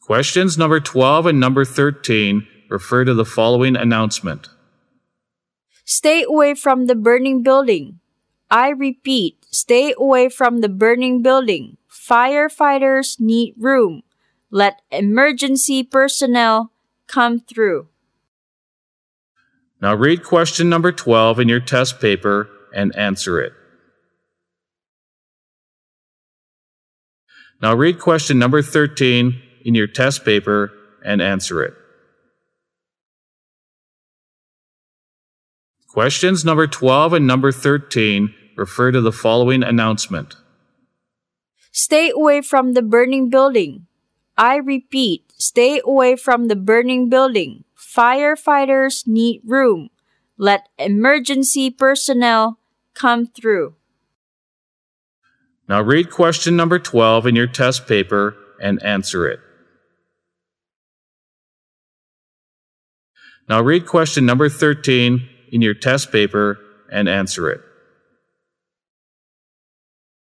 Questions number 12 and number 13 refer to the following announcement. Stay away from the burning building. I repeat, stay away from the burning building. Firefighters need room. Let emergency personnel come through. Now read question number 12 in your test paper and answer it. Now read question number 13 in your test paper and answer it. Questions number 12 and number 13 refer to the following announcement. Stay away from the burning building. I repeat, stay away from the burning building. Firefighters need room. Let emergency personnel come through. Now read question number 12 in your test paper and answer it. Now read question number 13 in your test paper and answer it.